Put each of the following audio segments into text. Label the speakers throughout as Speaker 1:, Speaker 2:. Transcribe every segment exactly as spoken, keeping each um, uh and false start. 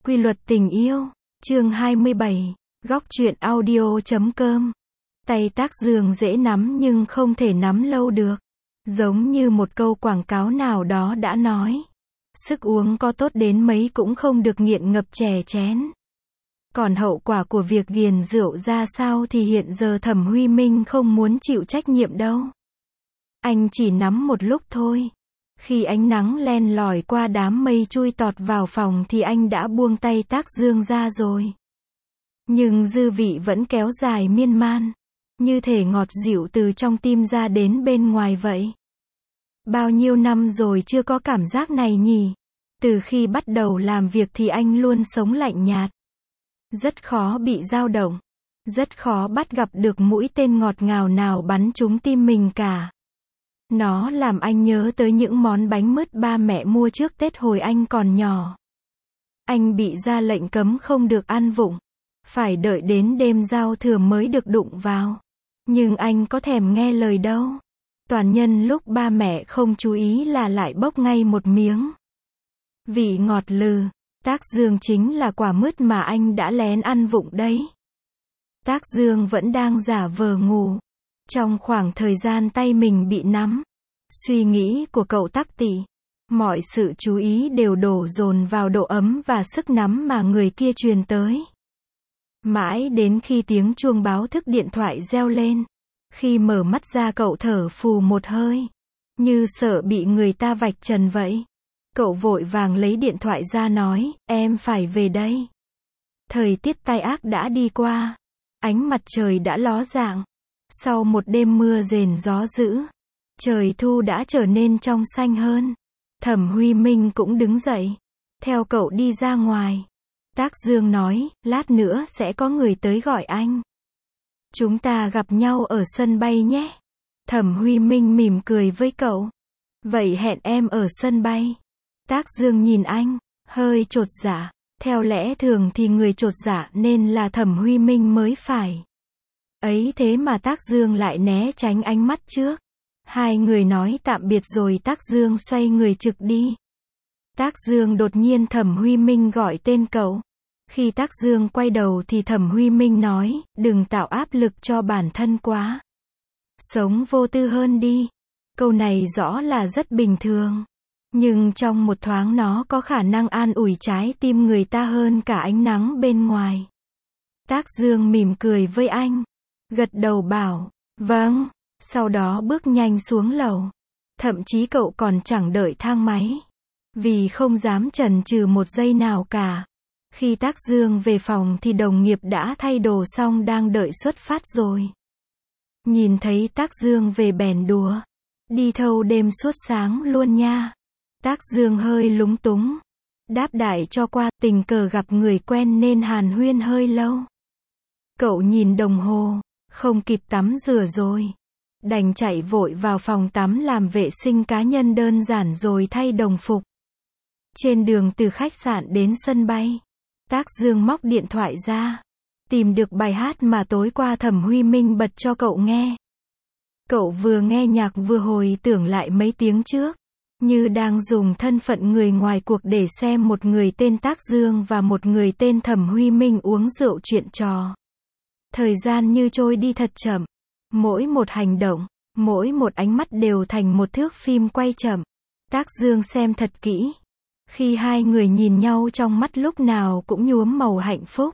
Speaker 1: Quy luật tình yêu, chương hai mươi bảy, góc truyện audio chấm com. Tay Tác Dương dễ nắm nhưng không thể nắm lâu được. Giống như một câu quảng cáo nào đó đã nói. Sức uống có tốt đến mấy cũng không được nghiện ngập chè chén. Còn hậu quả của việc ghiền rượu ra sao thì hiện giờ Thẩm Huy Minh không muốn chịu trách nhiệm đâu. Anh chỉ nắm một lúc thôi. Khi ánh nắng len lỏi qua đám mây chui tọt vào phòng thì anh đã buông tay Tác Dương ra rồi. Nhưng dư vị vẫn kéo dài miên man, như thể ngọt dịu từ trong tim ra đến bên ngoài vậy. Bao nhiêu năm rồi chưa có cảm giác này nhỉ? Từ khi bắt đầu làm việc thì anh luôn sống lạnh nhạt. Rất khó bị dao động. Rất khó bắt gặp được mũi tên ngọt ngào nào bắn trúng tim mình cả. Nó làm anh nhớ tới những món bánh mứt ba mẹ mua trước Tết hồi anh còn nhỏ. Anh bị ra lệnh cấm không được ăn vụng. Phải đợi đến đêm giao thừa mới được đụng vào. Nhưng anh có thèm nghe lời đâu. Toàn nhân lúc ba mẹ không chú ý là lại bốc ngay một miếng. Vị ngọt lừ. Tác Dương chính là quả mứt mà anh đã lén ăn vụng đấy. Tác Dương vẫn đang giả vờ ngủ. Trong khoảng thời gian tay mình bị nắm, suy nghĩ của cậu Tắc Tỷ, mọi sự chú ý đều đổ dồn vào độ ấm và sức nắm mà người kia truyền tới. Mãi đến khi tiếng chuông báo thức điện thoại reo lên, khi mở mắt ra cậu thở phù một hơi, như sợ bị người ta vạch trần vậy. Cậu vội vàng lấy điện thoại ra nói, em phải về đây. Thời tiết tai ác đã đi qua, ánh mặt trời đã ló dạng. Sau một đêm mưa rền gió dữ, trời thu đã trở nên trong xanh hơn. Thẩm Huy Minh cũng đứng dậy, theo cậu đi ra ngoài. Tác Dương nói, lát nữa sẽ có người tới gọi anh. Chúng ta gặp nhau ở sân bay nhé. Thẩm Huy Minh mỉm cười với cậu. Vậy hẹn em ở sân bay. Tác Dương nhìn anh, hơi chột dạ. Theo lẽ thường thì người chột dạ nên là Thẩm Huy Minh mới phải. Ấy thế mà Tác Dương lại né tránh ánh mắt trước. Hai người nói tạm biệt rồi Tác Dương xoay người trực đi. Tác Dương đột nhiên Thẩm Huy Minh gọi tên cậu. Khi Tác Dương quay đầu thì Thẩm Huy Minh nói, đừng tạo áp lực cho bản thân quá. Sống vô tư hơn đi. Câu này rõ là rất bình thường. Nhưng trong một thoáng nó có khả năng an ủi trái tim người ta hơn cả ánh nắng bên ngoài. Tác Dương mỉm cười với anh. Gật đầu bảo, vâng, sau đó bước nhanh xuống lầu. Thậm chí cậu còn chẳng đợi thang máy. Vì không dám chần chừ một giây nào cả. Khi Tác Dương về phòng thì đồng nghiệp đã thay đồ xong đang đợi xuất phát rồi. Nhìn thấy Tác Dương về bèn đùa. Đi thâu đêm suốt sáng luôn nha. Tác Dương hơi lúng túng. Đáp đại cho qua, tình cờ gặp người quen nên hàn huyên hơi lâu. Cậu nhìn đồng hồ. Không kịp tắm rửa rồi. Đành chạy vội vào phòng tắm làm vệ sinh cá nhân đơn giản rồi thay đồng phục. Trên đường từ khách sạn đến sân bay, Tác Dương móc điện thoại ra. Tìm được bài hát mà tối qua Thẩm Huy Minh bật cho cậu nghe. Cậu vừa nghe nhạc vừa hồi tưởng lại mấy tiếng trước. Như đang dùng thân phận người ngoài cuộc để xem một người tên Tác Dương và một người tên Thẩm Huy Minh uống rượu chuyện trò. Thời gian như trôi đi thật chậm. Mỗi một hành động, mỗi một ánh mắt đều thành một thước phim quay chậm. Tác Dương xem thật kỹ. Khi hai người nhìn nhau trong mắt lúc nào cũng nhuốm màu hạnh phúc.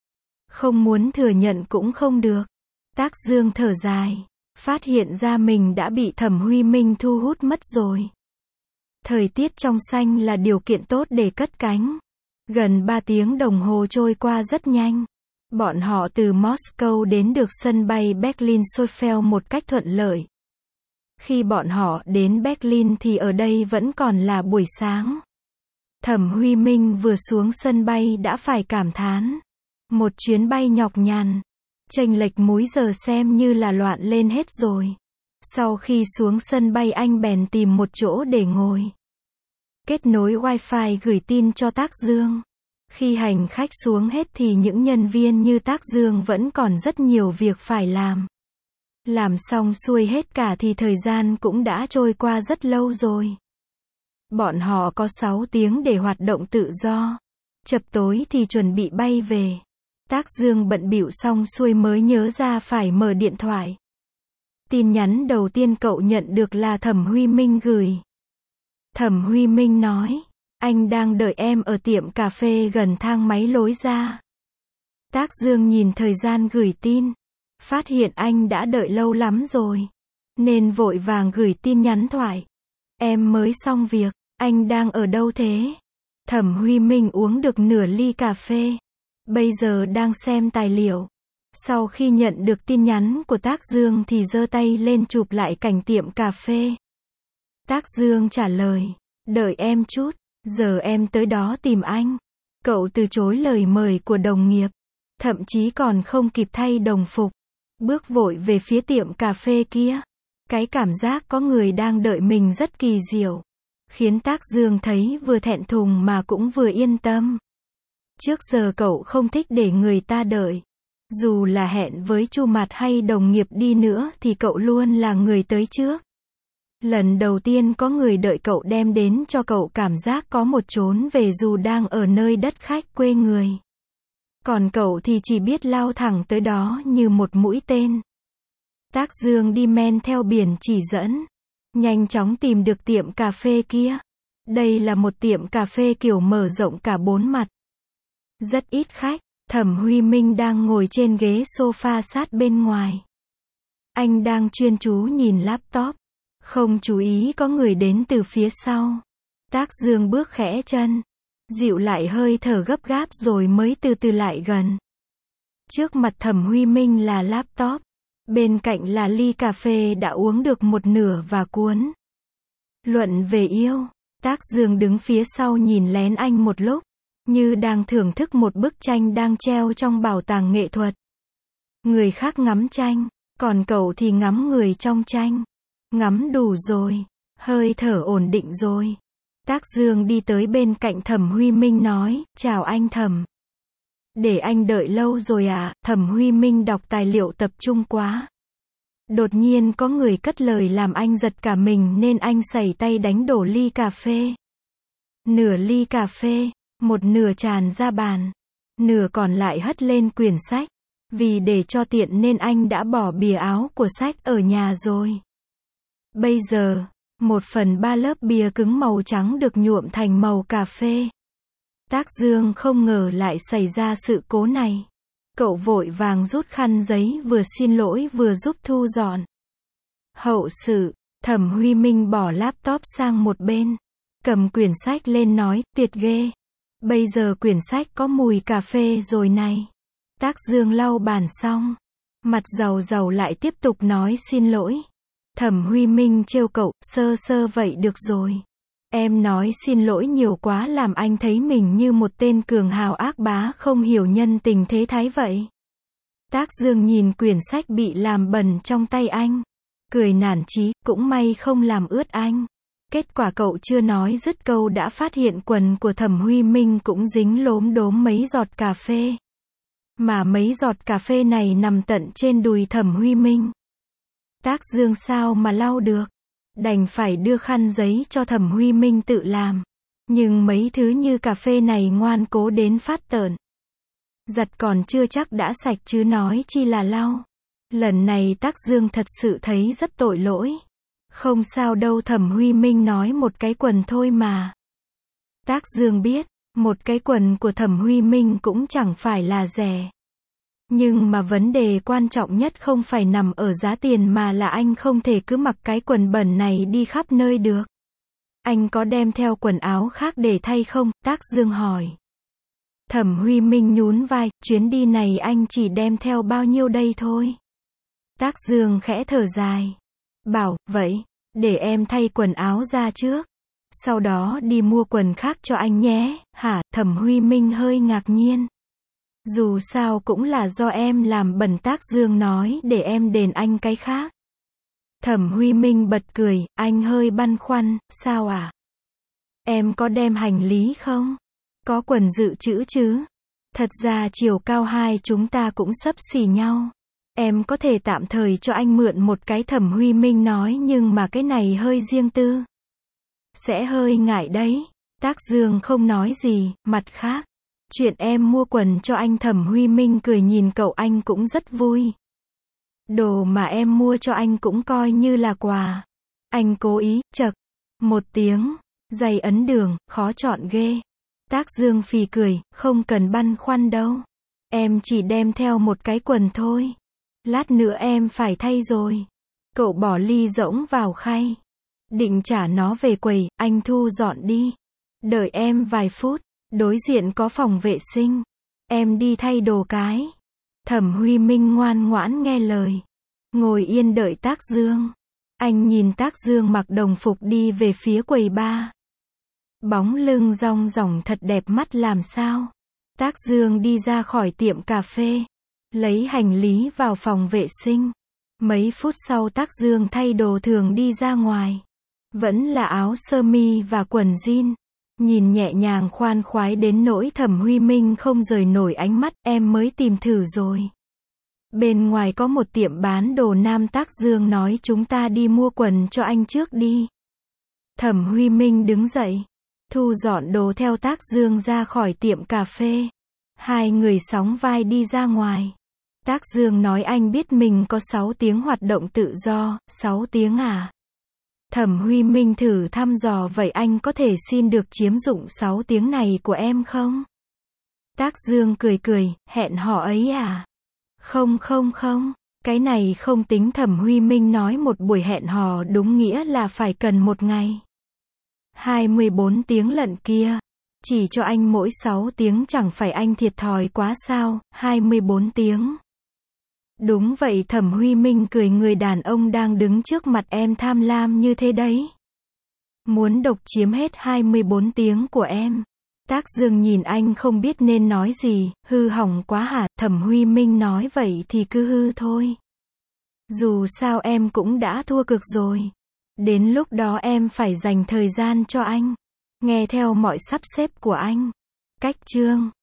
Speaker 1: Không muốn thừa nhận cũng không được. Tác Dương thở dài. Phát hiện ra mình đã bị Thẩm Huy Minh thu hút mất rồi. Thời tiết trong xanh là điều kiện tốt để cất cánh. Gần ba tiếng đồng hồ trôi qua rất nhanh. Bọn họ từ Moscow đến được sân bay Berlin-Sofel một cách thuận lợi. Khi bọn họ đến Berlin thì ở đây vẫn còn là buổi sáng. Thẩm Huy Minh vừa xuống sân bay đã phải cảm thán. Một chuyến bay nhọc nhằn. Chênh lệch múi giờ xem như là loạn lên hết rồi. Sau khi xuống sân bay anh bèn tìm một chỗ để ngồi. Kết nối wifi gửi tin cho Tác Dương. Khi hành khách xuống hết thì những nhân viên như Tác Dương vẫn còn rất nhiều việc phải làm. Làm xong xuôi hết cả thì thời gian cũng đã trôi qua rất lâu rồi. Bọn họ có sáu tiếng để hoạt động tự do. Chập tối thì chuẩn bị bay về. Tác Dương bận bịu xong xuôi mới nhớ ra phải mở điện thoại. Tin nhắn đầu tiên cậu nhận được là Thẩm Huy Minh gửi. Thẩm Huy Minh nói, anh đang đợi em ở tiệm cà phê gần thang máy lối ra. Tác Dương nhìn thời gian gửi tin, phát hiện anh đã đợi lâu lắm rồi, nên vội vàng gửi tin nhắn thoại. Em mới xong việc, anh đang ở đâu thế? Thẩm Huy Minh uống được nửa ly cà phê, bây giờ đang xem tài liệu. Sau khi nhận được tin nhắn của Tác Dương thì giơ tay lên chụp lại cảnh tiệm cà phê. Tác Dương trả lời, đợi em chút, giờ em tới đó tìm anh. Cậu từ chối lời mời của đồng nghiệp, thậm chí còn không kịp thay đồng phục, bước vội về phía tiệm cà phê kia. Cái cảm giác có người đang đợi mình rất kỳ diệu, khiến Tác Dương thấy vừa thẹn thùng mà cũng vừa yên tâm. Trước giờ cậu không thích để người ta đợi. Dù là hẹn với Chu Mạt hay đồng nghiệp đi nữa thì cậu luôn là người tới trước. Lần đầu tiên có người đợi cậu đem đến cho cậu cảm giác có một chốn về dù đang ở nơi đất khách quê người. Còn cậu thì chỉ biết lao thẳng tới đó như một mũi tên. Tác Dương đi men theo biển chỉ dẫn, nhanh chóng tìm được tiệm cà phê kia. Đây là một tiệm cà phê kiểu mở rộng cả bốn mặt. Rất ít khách. Thẩm Huy Minh đang ngồi trên ghế sofa sát bên ngoài. Anh đang chuyên chú nhìn laptop, không chú ý có người đến từ phía sau. Tác Dương bước khẽ chân, dịu lại hơi thở gấp gáp rồi mới từ từ lại gần. Trước mặt Thẩm Huy Minh là laptop, bên cạnh là ly cà phê đã uống được một nửa và cuốn. Luận về yêu, Tác Dương đứng phía sau nhìn lén anh một lúc, như đang thưởng thức một bức tranh đang treo trong bảo tàng nghệ thuật. Người khác ngắm tranh, còn cậu thì ngắm người trong tranh. Ngắm đủ rồi, hơi thở ổn định rồi. Tác Dương đi tới bên cạnh Thẩm Huy Minh nói, chào anh Thẩm. Để anh đợi lâu rồi à? Thẩm Huy Minh đọc tài liệu tập trung quá. Đột nhiên có người cất lời làm anh giật cả mình nên anh sẩy tay đánh đổ ly cà phê. Nửa ly cà phê, một nửa tràn ra bàn, nửa còn lại hất lên quyển sách. Vì để cho tiện nên anh đã bỏ bìa áo của sách ở nhà rồi. Bây giờ, một phần ba lớp bìa cứng màu trắng được nhuộm thành màu cà phê. Tác Dương không ngờ lại xảy ra sự cố này. Cậu vội vàng rút khăn giấy vừa xin lỗi vừa giúp thu dọn. Hậu sự, Thẩm Huy Minh bỏ laptop sang một bên, cầm quyển sách lên nói, tuyệt ghê. Bây giờ quyển sách có mùi cà phê rồi này. Tác Dương lau bàn xong, mặt rầu rầu lại tiếp tục nói xin lỗi. Thẩm Huy Minh trêu cậu, sơ sơ vậy được rồi. Em nói xin lỗi nhiều quá làm anh thấy mình như một tên cường hào ác bá không hiểu nhân tình thế thái vậy. Tác Dương nhìn quyển sách bị làm bẩn trong tay anh, cười nản chí, cũng may không làm ướt anh. Kết quả cậu chưa nói dứt câu đã phát hiện quần của Thẩm Huy Minh cũng dính lốm đốm mấy giọt cà phê. Mà mấy giọt cà phê này nằm tận trên đùi Thẩm Huy Minh. Tác Dương sao mà lau được, đành phải đưa khăn giấy cho Thẩm Huy Minh tự làm. Nhưng mấy thứ như cà phê này ngoan cố đến phát tởn. Giặt còn chưa chắc đã sạch chứ nói chi là lau. Lần này Tác Dương thật sự thấy rất tội lỗi. Không sao đâu, Thẩm Huy Minh nói một cái quần thôi mà. Tác Dương biết, một cái quần của Thẩm Huy Minh cũng chẳng phải là rẻ. Nhưng mà vấn đề quan trọng nhất không phải nằm ở giá tiền mà là anh không thể cứ mặc cái quần bẩn này đi khắp nơi được. Anh có đem theo quần áo khác để thay không? Tác Dương hỏi. Thẩm Huy Minh nhún vai, chuyến đi này anh chỉ đem theo bao nhiêu đây thôi. Tác Dương khẽ thở dài. Bảo, vậy, để em thay quần áo ra trước. Sau đó đi mua quần khác cho anh nhé. Hả? Thẩm Huy Minh hơi ngạc nhiên. Dù sao cũng là do em làm bẩn. Tác Dương nói để em đền anh cái khác. Thẩm Huy Minh bật cười, anh hơi băn khoăn, sao à? Em có đem hành lý không? Có quần dự trữ chứ? Thật ra chiều cao hai chúng ta cũng xấp xỉ nhau. Em có thể tạm thời cho anh mượn một cái. Thẩm Huy Minh nói, nhưng mà cái này hơi riêng tư. Sẽ hơi ngại đấy. Tác Dương không nói gì, mặt khác. Chuyện em mua quần cho anh. Thẩm Huy Minh cười nhìn cậu, anh cũng rất vui. Đồ mà em mua cho anh cũng coi như là quà. Anh cố ý, chậc. Một tiếng. Giày ấn đường, khó chọn ghê. Tác Dương phì cười, không cần băn khoăn đâu. Em chỉ đem theo một cái quần thôi. Lát nữa em phải thay rồi. Cậu bỏ ly rỗng vào khay. Định trả nó về quầy, anh thu dọn đi. Đợi em vài phút. Đối diện có phòng vệ sinh. Em đi thay đồ cái. Thẩm Huy Minh ngoan ngoãn nghe lời. Ngồi yên đợi Tác Dương. Anh nhìn Tác Dương mặc đồng phục đi về phía quầy bar. Bóng lưng rong ròng thật đẹp mắt làm sao. Tác Dương đi ra khỏi tiệm cà phê. Lấy hành lý vào phòng vệ sinh. Mấy phút sau Tác Dương thay đồ thường đi ra ngoài. Vẫn là áo sơ mi và quần jean. Nhìn nhẹ nhàng khoan khoái đến nỗi Thẩm Huy Minh không rời nổi ánh mắt. Em mới tìm thử rồi. Bên ngoài có một tiệm bán đồ nam. Tác Dương nói chúng ta đi mua quần cho anh trước đi. Thẩm Huy Minh đứng dậy. Thu dọn đồ theo Tác Dương ra khỏi tiệm cà phê. Hai người sóng vai đi ra ngoài. Tác Dương nói anh biết mình có sáu tiếng hoạt động tự do. Sáu tiếng à? Thẩm Huy Minh thử thăm dò, vậy anh có thể xin được chiếm dụng sáu tiếng này của em không? Tác Dương cười cười, hẹn hò ấy à? Không không không, cái này không tính. Thẩm Huy Minh nói một buổi hẹn hò đúng nghĩa là phải cần một ngày. hai mươi bốn tiếng lận kia. Chỉ cho anh mỗi sáu tiếng chẳng phải anh thiệt thòi quá sao? hai mươi bốn tiếng. Đúng vậy. Thẩm Huy Minh cười, người đàn ông đang đứng trước mặt em tham lam như thế đấy. Muốn độc chiếm hết hai mươi bốn tiếng của em. Tác Dương nhìn anh không biết nên nói gì. Hư hỏng quá hả? Thẩm Huy Minh nói vậy thì cứ hư thôi. Dù sao em cũng đã thua cực rồi. Đến lúc đó em phải dành thời gian cho anh. Nghe theo mọi sắp xếp của anh. Cách chương